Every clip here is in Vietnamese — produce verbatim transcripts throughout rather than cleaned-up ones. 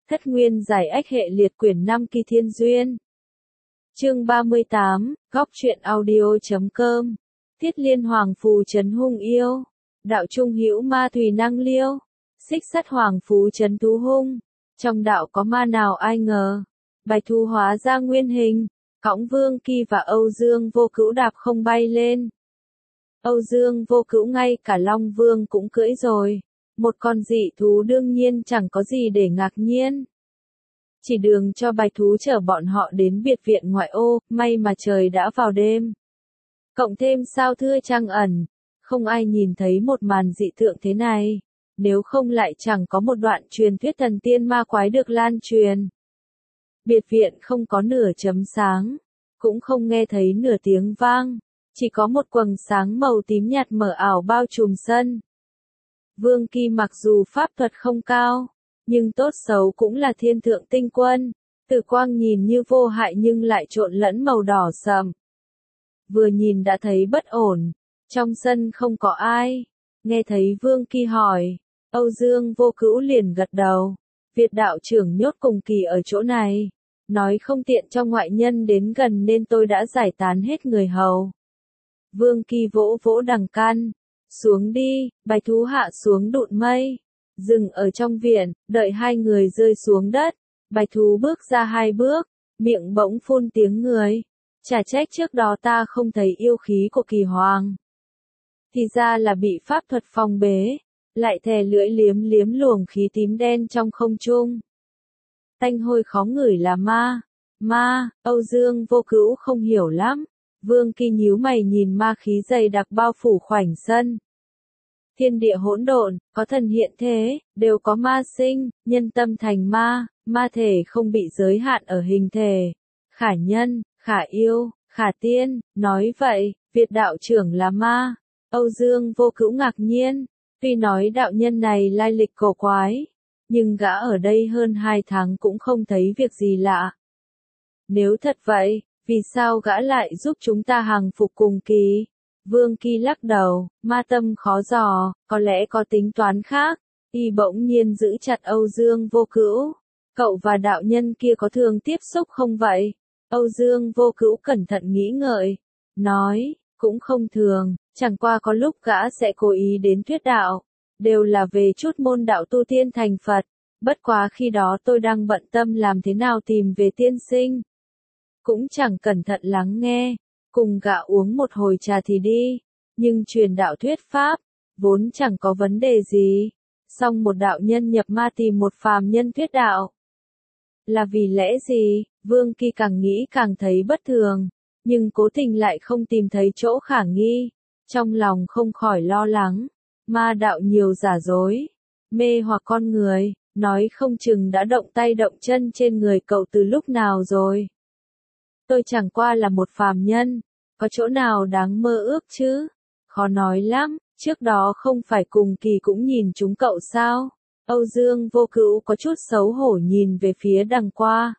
Thất nguyên giải ách hệ liệt quyển năm kỳ thiên duyên. Chương ba mươi tám, góc truyện audio chấm com. Thiết liên hoàng phù trấn hung yêu. Đạo trung hữu ma thùy năng liêu. Xích sắt hoàng phù trấn thú hung. Trong đạo có ma nào ai ngờ. Bạch thú hóa ra nguyên hình. Cõng Vương Kỳ và Âu Dương Vô Cữu đạp không bay lên. Âu Dương Vô Cữu ngay cả Long Vương cũng cưỡi rồi. Một con dị thú đương nhiên chẳng có gì để ngạc nhiên. Chỉ đường cho bạch thú chở bọn họ đến biệt viện ngoại ô, may mà trời đã vào đêm. Cộng thêm sao thưa trăng ẩn, không ai nhìn thấy một màn dị tượng thế này, nếu không lại chẳng có một đoạn truyền thuyết thần tiên ma quái được lan truyền. Biệt viện không có nửa chấm sáng, cũng không nghe thấy nửa tiếng vang, chỉ có một quầng sáng màu tím nhạt mờ ảo bao trùm sân. Vương Kỳ mặc dù pháp thuật không cao, nhưng tốt xấu cũng là thiên thượng tinh quân, tử quang nhìn như vô hại nhưng lại trộn lẫn màu đỏ sậm. Vừa nhìn đã thấy bất ổn, trong sân không có ai, nghe thấy Vương Kỳ hỏi, Âu Dương Vô Cữu liền gật đầu, Việt đạo trưởng nhốt cùng Kỳ ở chỗ này, nói không tiện cho ngoại nhân đến gần nên tôi đã giải tán hết người hầu. Vương Kỳ vỗ vỗ đằng căn, xuống đi, bạch thú hạ xuống đụn mây. Dừng ở trong viện, đợi hai người rơi xuống đất, bạch thú bước ra hai bước, miệng bỗng phun tiếng người. Chả trách trước đó ta không thấy yêu khí của Kỳ Hoàng. Thì ra là bị pháp thuật phong bế, lại thè lưỡi liếm liếm luồng khí tím đen trong không trung. Tanh hôi khó ngửi là ma, ma, Âu Dương Vô Cữu không hiểu lắm. Vương Kỳ nhíu mày nhìn ma khí dày đặc bao phủ khoảnh sân. Thiên địa hỗn độn, có thần hiện thế, đều có ma sinh, nhân tâm thành ma, ma thể không bị giới hạn ở hình thể. Khả nhân, khả yêu, khả tiên, nói vậy, Việt đạo trưởng là ma. Âu Dương Vô Cữu ngạc nhiên, tuy nói đạo nhân này lai lịch cổ quái, nhưng gã ở đây hơn hai tháng cũng không thấy việc gì lạ. Nếu thật vậy, vì sao gã lại giúp chúng ta hàng phục cùng Kỳ? Vương Kỳ lắc đầu, ma tâm khó dò, có lẽ có tính toán khác. Y bỗng nhiên giữ chặt Âu Dương Vô Cữu. Cậu và đạo nhân kia có thường tiếp xúc không vậy? Âu Dương Vô Cữu cẩn thận nghĩ ngợi, nói, cũng không thường, chẳng qua có lúc gã sẽ cố ý đến thuyết đạo, đều là về chút môn đạo tu tiên thành Phật, bất quá khi đó tôi đang bận tâm làm thế nào tìm về tiên sinh. Cũng chẳng cẩn thận lắng nghe, cùng gã uống một hồi trà thì đi, nhưng truyền đạo thuyết pháp, vốn chẳng có vấn đề gì, song một đạo nhân nhập ma tìm một phàm nhân thuyết đạo. Là vì lẽ gì? Vương Kỳ càng nghĩ càng thấy bất thường, nhưng cố tình lại không tìm thấy chỗ khả nghi, trong lòng không khỏi lo lắng, ma đạo nhiều giả dối, mê hoặc con người, nói không chừng đã động tay động chân trên người cậu từ lúc nào rồi. Tôi chẳng qua là một phàm nhân, có chỗ nào đáng mơ ước chứ? Khó nói lắm, trước đó không phải cùng Kỳ cũng nhìn chúng cậu sao? Âu Dương Vô Cữu có chút xấu hổ nhìn về phía đằng qua.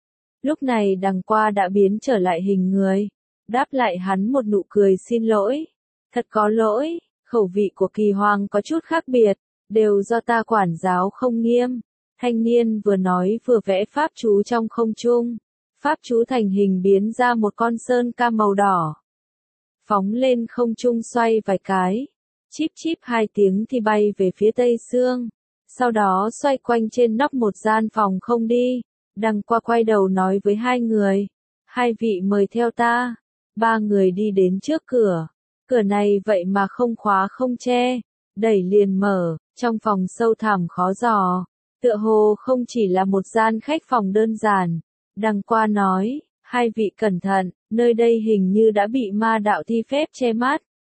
Lúc này đằng qua đã biến trở lại hình người, đáp lại hắn một nụ cười xin lỗi. Thật có lỗi, khẩu vị của Kỳ Hoàng có chút khác biệt, đều do ta quản giáo không nghiêm. Thanh niên vừa nói vừa vẽ pháp chú trong không trung. Pháp chú thành hình biến ra một con sơn ca màu đỏ. Phóng lên không trung xoay vài cái. Chíp chíp hai tiếng thì bay về phía tây xương. Sau đó xoay quanh trên nóc một gian phòng không đi. Đằng qua quay đầu nói với hai người. Hai vị mời theo ta. Ba người đi đến trước cửa. Cửa này vậy mà không khóa không che. Đẩy liền mở. Trong phòng sâu thẳm khó dò. Tựa hồ không chỉ là một gian khách phòng đơn giản. Đằng qua nói, hai vị cẩn thận, nơi đây hình như đã bị ma đạo thi phép che mắt.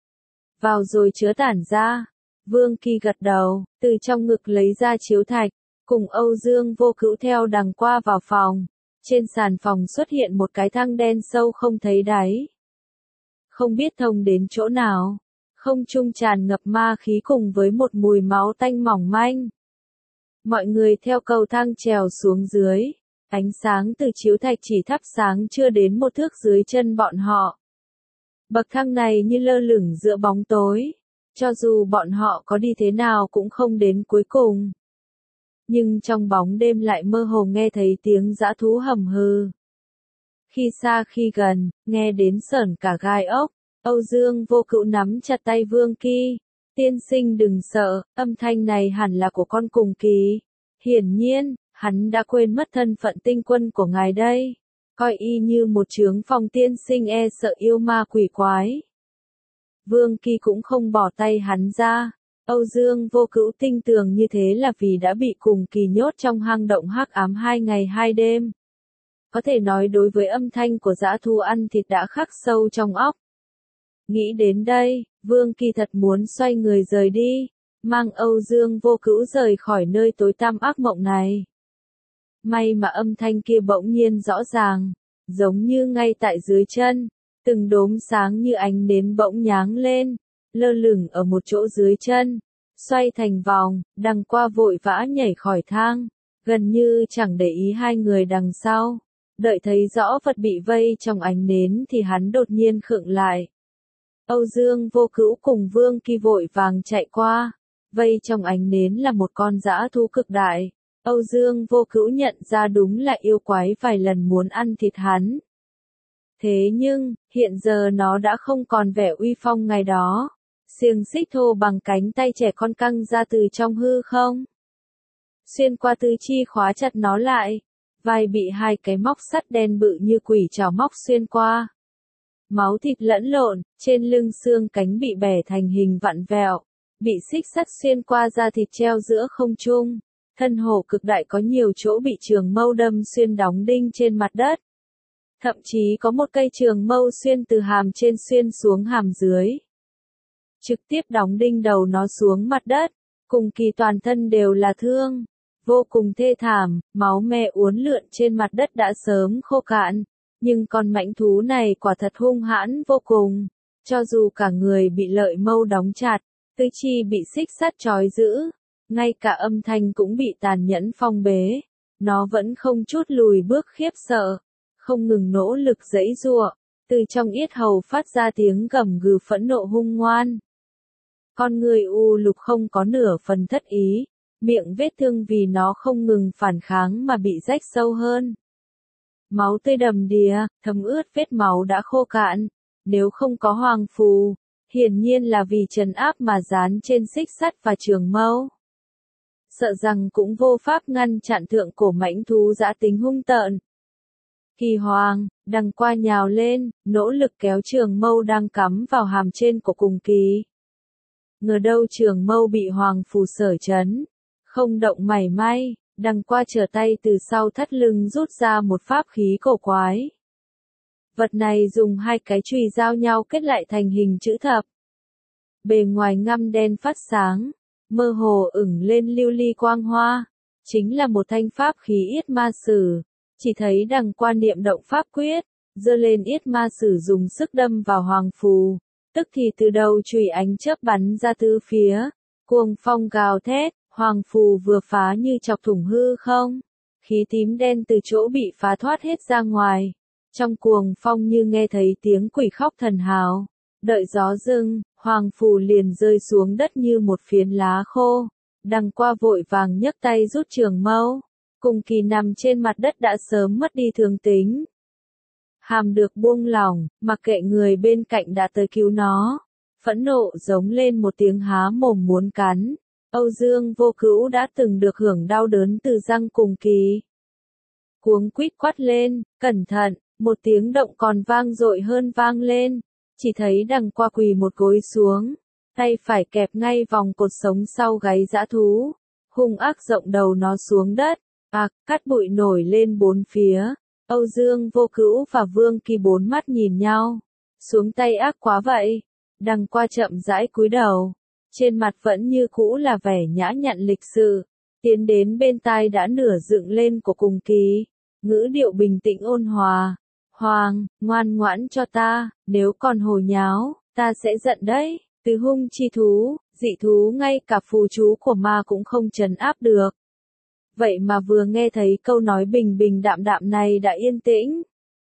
Vào rồi chứa tản ra. Vương Kỳ gật đầu, từ trong ngực lấy ra chiếu thạch, cùng Âu Dương Vô Cữu theo đằng qua vào phòng. Trên sàn phòng xuất hiện một cái thang đen sâu không thấy đáy. Không biết thông đến chỗ nào, không trung tràn ngập ma khí cùng với một mùi máu tanh mỏng manh. Mọi người theo cầu thang trèo xuống dưới. Ánh sáng từ chiếu thạch chỉ thắp sáng chưa đến một thước dưới chân bọn họ. Bậc thang này như lơ lửng giữa bóng tối, cho dù bọn họ có đi thế nào cũng không đến cuối cùng. nhưng trong bóng đêm lại mơ hồ nghe thấy tiếng dã thú hầm hừ. Khi xa khi gần, nghe đến sởn cả gai ốc, Âu Dương Vô Cữu nắm chặt tay Vương Kỳ. Tiên sinh đừng sợ, âm thanh này hẳn là của con cùng kỳ. Hiển nhiên, hắn đã quên mất thân phận tinh quân của ngài đây. Coi y như một trướng phòng tiên sinh e sợ yêu ma quỷ quái. Vương Kỳ cũng không bỏ tay hắn ra. Âu Dương Vô Cữu tin tưởng như thế là vì đã bị cùng kỳ nhốt trong hang động hắc ám hai ngày hai đêm. Có thể nói đối với âm thanh của dã thú ăn thịt đã khắc sâu trong óc. Nghĩ đến đây, Vương Kỳ thật muốn xoay người rời đi, mang Âu Dương Vô Cữu rời khỏi nơi tối tăm ác mộng này. May mà âm thanh kia bỗng nhiên rõ ràng, giống như ngay tại dưới chân, từng đốm sáng như ánh nến bỗng nháng lên, lơ lửng ở một chỗ dưới chân, xoay thành vòng, đằng qua vội vã nhảy khỏi thang, gần như chẳng để ý hai người đằng sau. Đợi thấy rõ vật bị vây trong ánh nến thì hắn đột nhiên khựng lại. Âu Dương Vô Cữu cùng Vương Kỳ vội vàng chạy qua, vây trong ánh nến là một con dã thú cực đại. Âu Dương Vô Cữu nhận ra đúng là yêu quái vài lần muốn ăn thịt hắn. Thế nhưng, hiện giờ nó đã không còn vẻ uy phong ngày đó. Xiềng xích thô bằng cánh tay trẻ con căng ra từ trong hư không. Xuyên qua tứ chi khóa chặt nó lại. Vai bị hai cái móc sắt đen bự như quỷ trảo móc xuyên qua. Máu thịt lẫn lộn, trên lưng xương cánh bị bẻ thành hình vặn vẹo, bị xích sắt xuyên qua da thịt treo giữa không trung. Thân hổ cực đại có nhiều chỗ bị trường mâu đâm xuyên đóng đinh trên mặt đất. Thậm chí có một cây trường mâu xuyên từ hàm trên xuyên xuống hàm dưới. Trực tiếp đóng đinh đầu nó xuống mặt đất, cùng kỳ toàn thân đều là thương. Vô cùng thê thảm, máu me uốn lượn trên mặt đất đã sớm khô cạn. Nhưng con mãnh thú này quả thật hung hãn vô cùng. Cho dù cả người bị lợi mâu đóng chặt, tứ chi bị xích sắt trói giữ, ngay cả âm thanh cũng bị tàn nhẫn phong bế. Nó vẫn không chút lùi bước khiếp sợ, không ngừng nỗ lực giãy giụa, từ trong yết hầu phát ra tiếng gầm gừ phẫn nộ hung ngoan. Con người u lục không có nửa phần thất ý, miệng vết thương vì nó không ngừng phản kháng mà bị rách sâu hơn. Máu tươi đầm đìa, thấm ướt vết máu đã khô cạn, nếu không có hoàng phù, hiển nhiên là vì trấn áp mà dán trên xích sắt và trường mâu. Sợ rằng cũng vô pháp ngăn chặn thượng cổ mãnh thú dã tính hung tợn. Kỳ Hoàng, đằng qua nhào lên, nỗ lực kéo trường mâu đang cắm vào hàm trên của cùng kỳ. Ngờ đâu trường mâu bị hoàng phù sở chấn, không động mảy may, đằng qua trở tay từ sau thắt lưng rút ra một pháp khí cổ quái. Vật này dùng hai cái chùy giao nhau kết lại thành hình chữ thập. Bề ngoài ngăm đen phát sáng, mơ hồ ửng lên lưu ly quang hoa, chính là một thanh pháp khí yết ma sử. Chỉ thấy đằng qua niệm động pháp quyết, giơ lên yết ma sử dùng sức đâm vào hoàng phù, tức thì từ đầu chùy ánh chớp bắn ra tứ phía, cuồng phong gào thét, hoàng phù vừa phá như chọc thủng hư không, khí tím đen từ chỗ bị phá thoát hết ra ngoài, trong cuồng phong như nghe thấy tiếng quỷ khóc thần hào, đợi gió dưng, hoàng phù liền rơi xuống đất như một phiến lá khô, đằng qua vội vàng nhấc tay rút trường mâu. Cùng kỳ nằm trên mặt đất đã sớm mất đi thường tính. Hàm được buông lỏng, mặc kệ người bên cạnh đã tới cứu nó. Phẫn nộ giống lên một tiếng há mồm muốn cắn. Âu Dương Vô Cữu đã từng được hưởng đau đớn từ răng cùng kỳ. Cuống quýt quát lên, cẩn thận, một tiếng động còn vang dội hơn vang lên. Chỉ thấy đằng qua quỳ một gối xuống, tay phải kẹp ngay vòng cột sống sau gáy dã thú. Hung ác rộng đầu nó xuống đất. À, cát bụi nổi lên bốn phía, Âu Dương Vô Cữu và Vương Kỳ bốn mắt nhìn nhau, xuống tay ác quá vậy, đằng qua chậm rãi cúi đầu, trên mặt vẫn như cũ là vẻ nhã nhặn lịch sự, tiến đến bên tai đã nửa dựng lên của cùng kỳ, ngữ điệu bình tĩnh ôn hòa, Hoàng, ngoan ngoãn cho ta, nếu còn hồ nháo, ta sẽ giận đấy, từ hung chi thú, dị thú ngay cả phù chú của ma cũng không trấn áp được. Vậy mà vừa nghe thấy câu nói bình bình đạm đạm này đã yên tĩnh.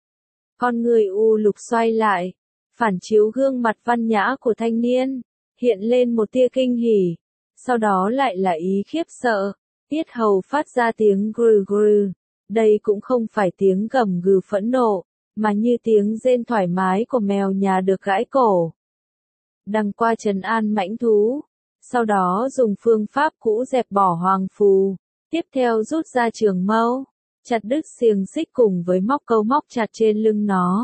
Con người u lục xoay lại, phản chiếu gương mặt văn nhã của thanh niên, hiện lên một tia kinh hỉ, sau đó lại là ý khiếp sợ, Yết hầu phát ra tiếng grừ grừ. Đây cũng không phải tiếng gầm gừ phẫn nộ, mà như tiếng rên thoải mái của mèo nhà được gãi cổ. Đằng qua trấn an mãnh thú, sau đó dùng phương pháp cũ dẹp bỏ hoàng phù, tiếp theo rút ra trường mâu, chặt đứt xiềng xích cùng với móc câu móc chặt trên lưng nó.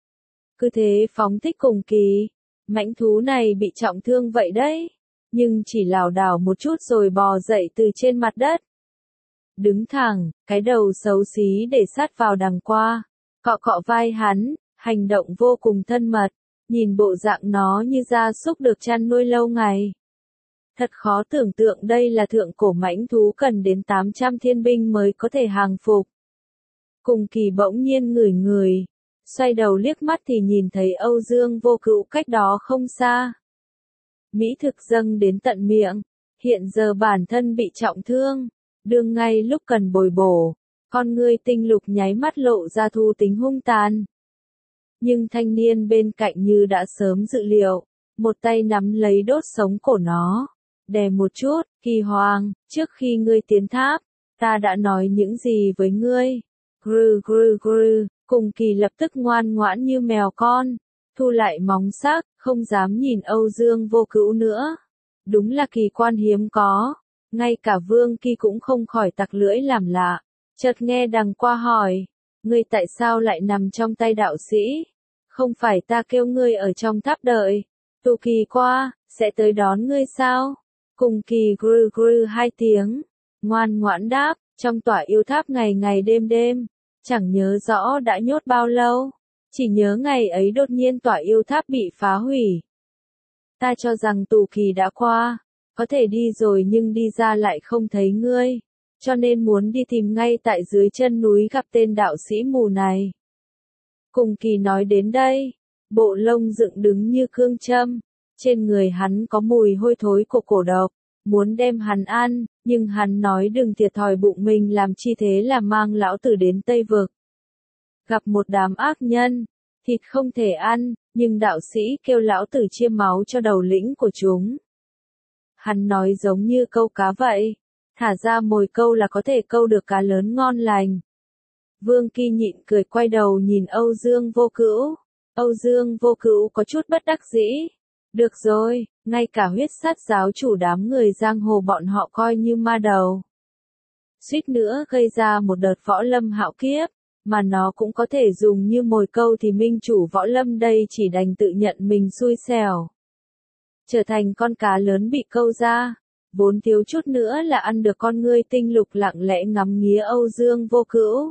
Cứ thế phóng thích cùng kỳ, mãnh thú này bị trọng thương vậy đấy, nhưng chỉ lảo đảo một chút rồi bò dậy từ trên mặt đất. Đứng thẳng, cái đầu xấu xí để sát vào đằng qua, cọ cọ vai hắn, hành động vô cùng thân mật, nhìn bộ dạng nó như gia súc được chăn nuôi lâu ngày. Thật khó tưởng tượng đây là thượng cổ mãnh thú cần đến tám trăm thiên binh mới có thể hàng phục. Cùng kỳ bỗng nhiên ngửi người, xoay đầu liếc mắt thì nhìn thấy Âu Dương Vô Cữu cách đó không xa. Mỹ thực dâng đến tận miệng, hiện giờ bản thân bị trọng thương, đương ngay lúc cần bồi bổ, con ngươi tinh lục nháy mắt lộ ra thu tính hung tàn. Nhưng thanh niên bên cạnh như đã sớm dự liệu, một tay nắm lấy đốt sống cổ nó, đè một chút, Kỳ Hoàng, trước khi ngươi tiến tháp, ta đã nói những gì với ngươi? Grư grư grư, cùng kỳ lập tức ngoan ngoãn như mèo con, thu lại móng sắc, không dám nhìn Âu Dương Vô Cữu nữa. Đúng là kỳ quan hiếm có, ngay cả Vương Kỳ cũng không khỏi tặc lưỡi làm lạ, chợt nghe đằng qua hỏi, ngươi tại sao lại nằm trong tay đạo sĩ? Không phải ta kêu ngươi ở trong tháp đợi, Tù Kỳ qua, sẽ tới đón ngươi sao? Cùng kỳ grư grư hai tiếng, ngoan ngoãn đáp, trong tỏa yêu tháp ngày ngày đêm đêm, chẳng nhớ rõ đã nhốt bao lâu, chỉ nhớ ngày ấy đột nhiên tỏa yêu tháp bị phá hủy. Ta cho rằng Tù Kỳ đã qua, có thể đi rồi nhưng đi ra lại không thấy ngươi, cho nên muốn đi tìm ngay tại dưới chân núi gặp tên đạo sĩ mù này. Cùng kỳ nói đến đây, bộ lông dựng đứng như cương châm, trên người hắn có mùi hôi thối của cổ độc, muốn đem hắn ăn, nhưng hắn nói đừng thiệt thòi bụng mình làm chi thế là mang lão tử đến Tây Vực. Gặp một đám ác nhân, thịt không thể ăn, nhưng đạo sĩ kêu lão tử chia máu cho đầu lĩnh của chúng. Hắn nói giống như câu cá vậy, thả ra mồi câu là có thể câu được cá lớn ngon lành. Vương Kỳ nhịn cười quay đầu nhìn Âu Dương Vô Cữu. Âu Dương Vô Cữu có chút bất đắc dĩ. Được rồi, ngay cả huyết sát giáo chủ đám người giang hồ bọn họ coi như ma đầu. Suýt nữa gây ra một đợt võ lâm hạo kiếp, mà nó cũng có thể dùng như mồi câu thì minh chủ võ lâm đây chỉ đành tự nhận mình xui xẻo. Trở thành con cá lớn bị câu ra, vốn thiếu chút nữa là ăn được con ngươi tinh lục lặng lẽ ngắm nghía Âu Dương Vô Cữu.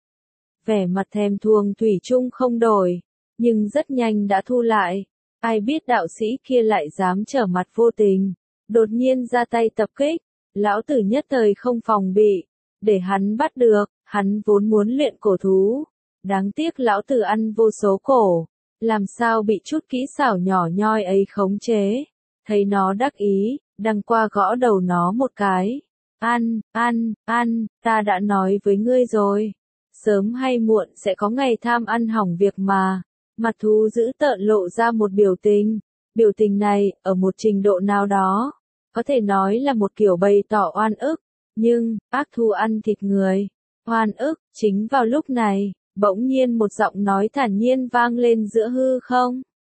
Vẻ mặt thèm thuồng thủy chung không đổi, nhưng rất nhanh đã thu lại. Ai biết đạo sĩ kia lại dám trở mặt vô tình, đột nhiên ra tay tập kích, lão tử nhất thời không phòng bị, để hắn bắt được, hắn vốn muốn luyện cổ thú, đáng tiếc lão tử ăn vô số cổ, làm sao bị chút kỹ xảo nhỏ nhoi ấy khống chế, thấy nó đắc ý, đằng qua gõ đầu nó một cái, ăn, ăn, ăn, ta đã nói với ngươi rồi, sớm hay muộn sẽ có ngày tham ăn hỏng việc mà. Mặt thú dữ tợn lộ ra một biểu tình, biểu tình này, ở một trình độ nào đó, có thể nói là một kiểu bày tỏ oan ức, nhưng, ác thú ăn thịt người, oan ức, chính vào lúc này, bỗng nhiên một giọng nói thản nhiên vang lên giữa hư không.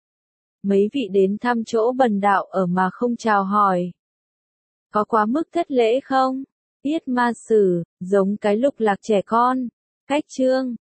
Mấy vị đến thăm chỗ bần đạo ở mà không chào hỏi. Có quá mức thất lễ không? Yết Ma Sử, giống cái lục lạc trẻ con. Cách chương